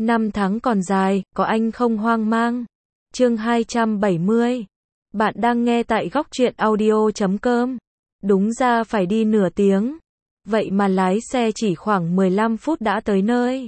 Năm tháng còn dài, có anh không hoang mang. Chương 270. Bạn đang nghe tại góc truyện audio.com. Đúng ra phải đi nửa tiếng. Vậy mà lái xe chỉ khoảng 15 phút đã tới nơi.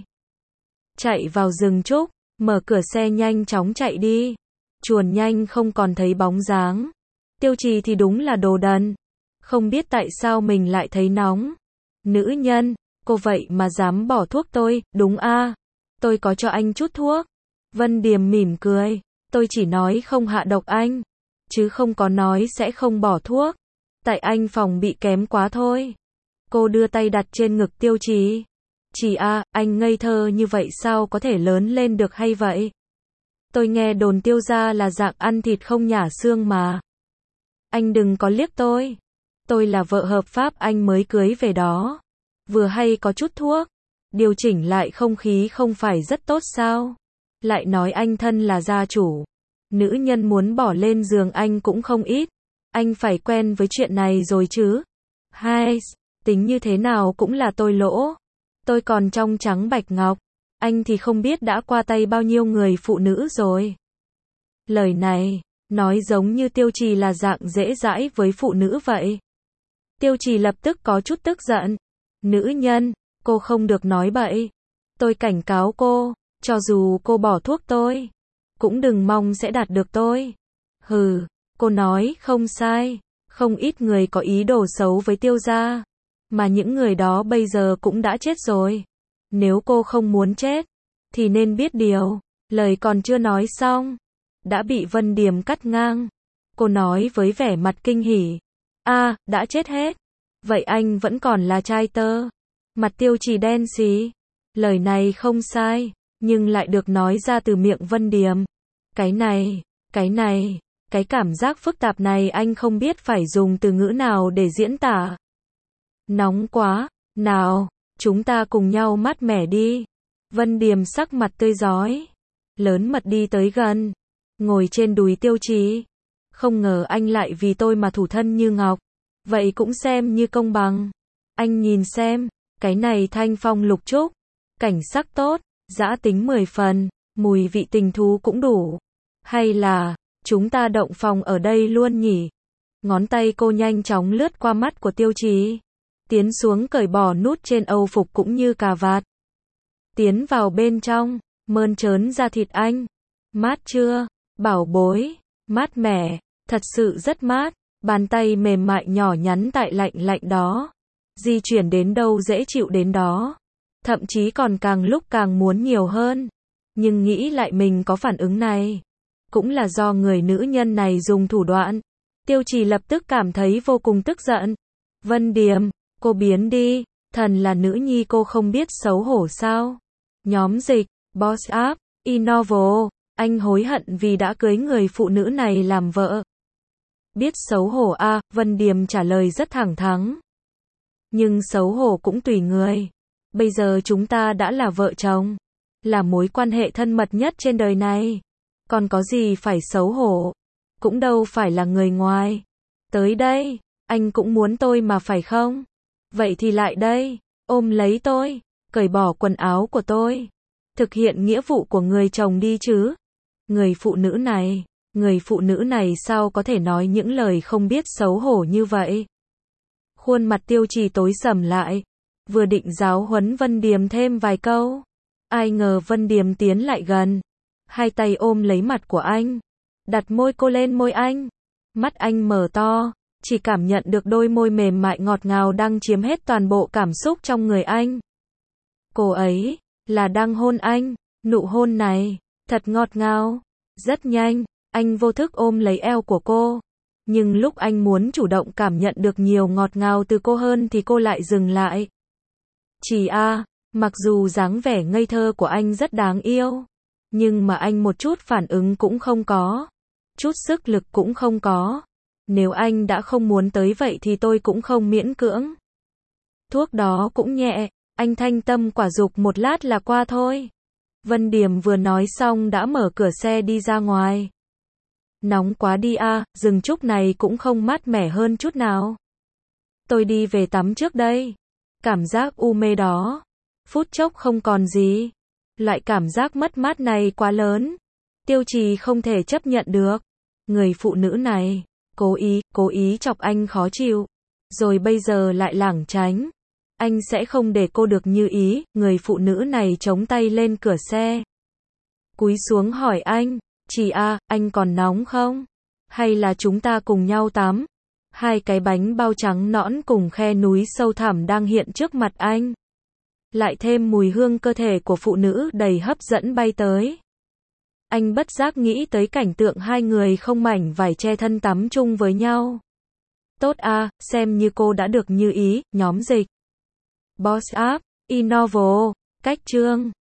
Chạy vào rừng trúc, mở cửa xe nhanh chóng chạy đi. Chuồn nhanh không còn thấy bóng dáng. Tiêu Trì thì đúng là đồ đần. Không biết tại sao mình lại thấy nóng. Nữ nhân, cô vậy mà dám bỏ thuốc tôi, đúng a? Tôi có cho anh chút thuốc. Vân Điềm mỉm cười. Tôi chỉ nói không hạ độc anh, chứ không có nói sẽ không bỏ thuốc. Tại anh phòng bị kém quá thôi. Cô đưa tay đặt trên ngực Tiêu Trì. Trì a, anh ngây thơ như vậy sao có thể lớn lên được hay vậy? Tôi nghe đồn Tiêu gia là dạng ăn thịt không nhả xương mà. Anh đừng có liếc tôi. Tôi là vợ hợp pháp anh mới cưới về đó. Vừa hay có chút thuốc. Điều chỉnh lại không khí không phải rất tốt sao? Lại nói anh thân là gia chủ. Nữ nhân muốn bỏ lên giường anh cũng không ít. Anh phải quen với chuyện này rồi chứ. Hai, tính như thế nào cũng là tôi lỗ. Tôi còn trong trắng bạch ngọc. Anh thì không biết đã qua tay bao nhiêu người phụ nữ rồi. Lời này, nói giống như Tiêu Trì là dạng dễ dãi với phụ nữ vậy. Tiêu Trì lập tức có chút tức giận. Nữ nhân, cô không được nói bậy. Tôi cảnh cáo cô, cho dù cô bỏ thuốc tôi, cũng đừng mong sẽ đạt được tôi. Hừ, cô nói không sai. Không ít người có ý đồ xấu với Tiêu gia. Mà những người đó bây giờ cũng đã chết rồi. Nếu cô không muốn chết, thì nên biết điều. Lời còn chưa nói xong, đã bị Vân Điềm cắt ngang. Cô nói với vẻ mặt kinh hỉ. A, đã chết hết. Vậy anh vẫn còn là trai tơ. Mặt Tiêu Trì đen xí. Lời này không sai, nhưng lại được nói ra từ miệng Vân Điềm. Cái cảm giác phức tạp này anh không biết phải dùng từ ngữ nào để diễn tả. Nóng quá, nào, chúng ta cùng nhau mát mẻ đi. Vân Điềm sắc mặt tươi rói, lớn mật đi tới gần, ngồi trên đùi Tiêu Trì. Không ngờ anh lại vì tôi mà thủ thân như ngọc. Vậy cũng xem như công bằng. Anh nhìn xem, cái này thanh phong lục trúc, cảnh sắc tốt, dã tính 10 phần, mùi vị tình thú cũng đủ. Hay là, chúng ta động phòng ở đây luôn nhỉ? Ngón tay cô nhanh chóng lướt qua mắt của Tiêu Trì, tiến xuống cởi bỏ nút trên âu phục cũng như cà vạt. Tiến vào bên trong, mơn trớn da thịt anh. Mát chưa, bảo bối? Mát mẻ, thật sự rất mát. Bàn tay mềm mại nhỏ nhắn tại lạnh lạnh đó. Di chuyển đến đâu dễ chịu đến đó. Thậm chí còn càng lúc càng muốn nhiều hơn. Nhưng nghĩ lại mình có phản ứng này, cũng là do người nữ nhân này dùng thủ đoạn. Tiêu Trì lập tức cảm thấy vô cùng tức giận. Vân Điềm, cô biến đi. Thần là nữ nhi cô không biết xấu hổ sao? Nhóm dịch, Boss App, Innovo. Anh hối hận vì đã cưới người phụ nữ này làm vợ. Biết xấu hổ a, Vân Điềm trả lời rất thẳng thắn. Nhưng xấu hổ cũng tùy người. Bây giờ chúng ta đã là vợ chồng, là mối quan hệ thân mật nhất trên đời này. Còn có gì phải xấu hổ, cũng đâu phải là người ngoài. Tới đây, anh cũng muốn tôi mà phải không? Vậy thì lại đây, ôm lấy tôi, cởi bỏ quần áo của tôi. Thực hiện nghĩa vụ của người chồng đi chứ. Người phụ nữ này sao có thể nói những lời không biết xấu hổ như vậy? Khuôn mặt Tiêu Trì tối sầm lại, vừa định giáo huấn Vân Điềm thêm vài câu. Ai ngờ Vân Điềm tiến lại gần, hai tay ôm lấy mặt của anh, đặt môi cô lên môi anh. Mắt anh mở to, chỉ cảm nhận được đôi môi mềm mại ngọt ngào đang chiếm hết toàn bộ cảm xúc trong người anh. Cô ấy là đang hôn anh, nụ hôn này thật ngọt ngào. Rất nhanh, anh vô thức ôm lấy eo của cô. Nhưng lúc anh muốn chủ động cảm nhận được nhiều ngọt ngào từ cô hơn thì cô lại dừng lại. Chỉ a, mặc dù dáng vẻ ngây thơ của anh rất đáng yêu, nhưng mà anh một chút phản ứng cũng không có, chút sức lực cũng không có. Nếu anh đã không muốn tới vậy thì tôi cũng không miễn cưỡng. Thuốc đó cũng nhẹ, anh thanh tâm quả dục một lát là qua thôi. Vân Điềm vừa nói xong đã mở cửa xe đi ra ngoài. Nóng quá đi a, rừng trúc này cũng không mát mẻ hơn chút nào. Tôi đi về tắm trước đây. Cảm giác u mê đó, phút chốc không còn gì. Loại cảm giác mất mát này quá lớn. Tiêu Trì không thể chấp nhận được. Người phụ nữ này, cố ý chọc anh khó chịu. Rồi bây giờ lại lảng tránh. Anh sẽ không để cô được như ý. Người phụ nữ này chống tay lên cửa xe. Cúi xuống hỏi anh, Trì à, anh còn nóng không? Hay là chúng ta cùng nhau tắm? Hai cái bánh bao trắng nõn cùng khe núi sâu thẳm đang hiện trước mặt anh. Lại thêm mùi hương cơ thể của phụ nữ đầy hấp dẫn bay tới. Anh bất giác nghĩ tới cảnh tượng hai người không mảnh vải che thân tắm chung với nhau. Tốt à, xem như cô đã được như ý. Nhóm dịch Boss App, Innovo, Cách chương